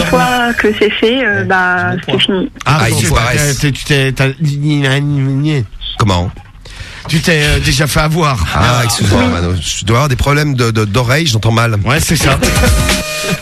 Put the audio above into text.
fois que c'est fait, c'est fini. Ah, ils disparaissent. Comment? Tu t'es déjà fait avoir. Excuse-moi, Mano. Je dois avoir des problèmes d'oreille, j'entends mal. Ouais, c'est ça.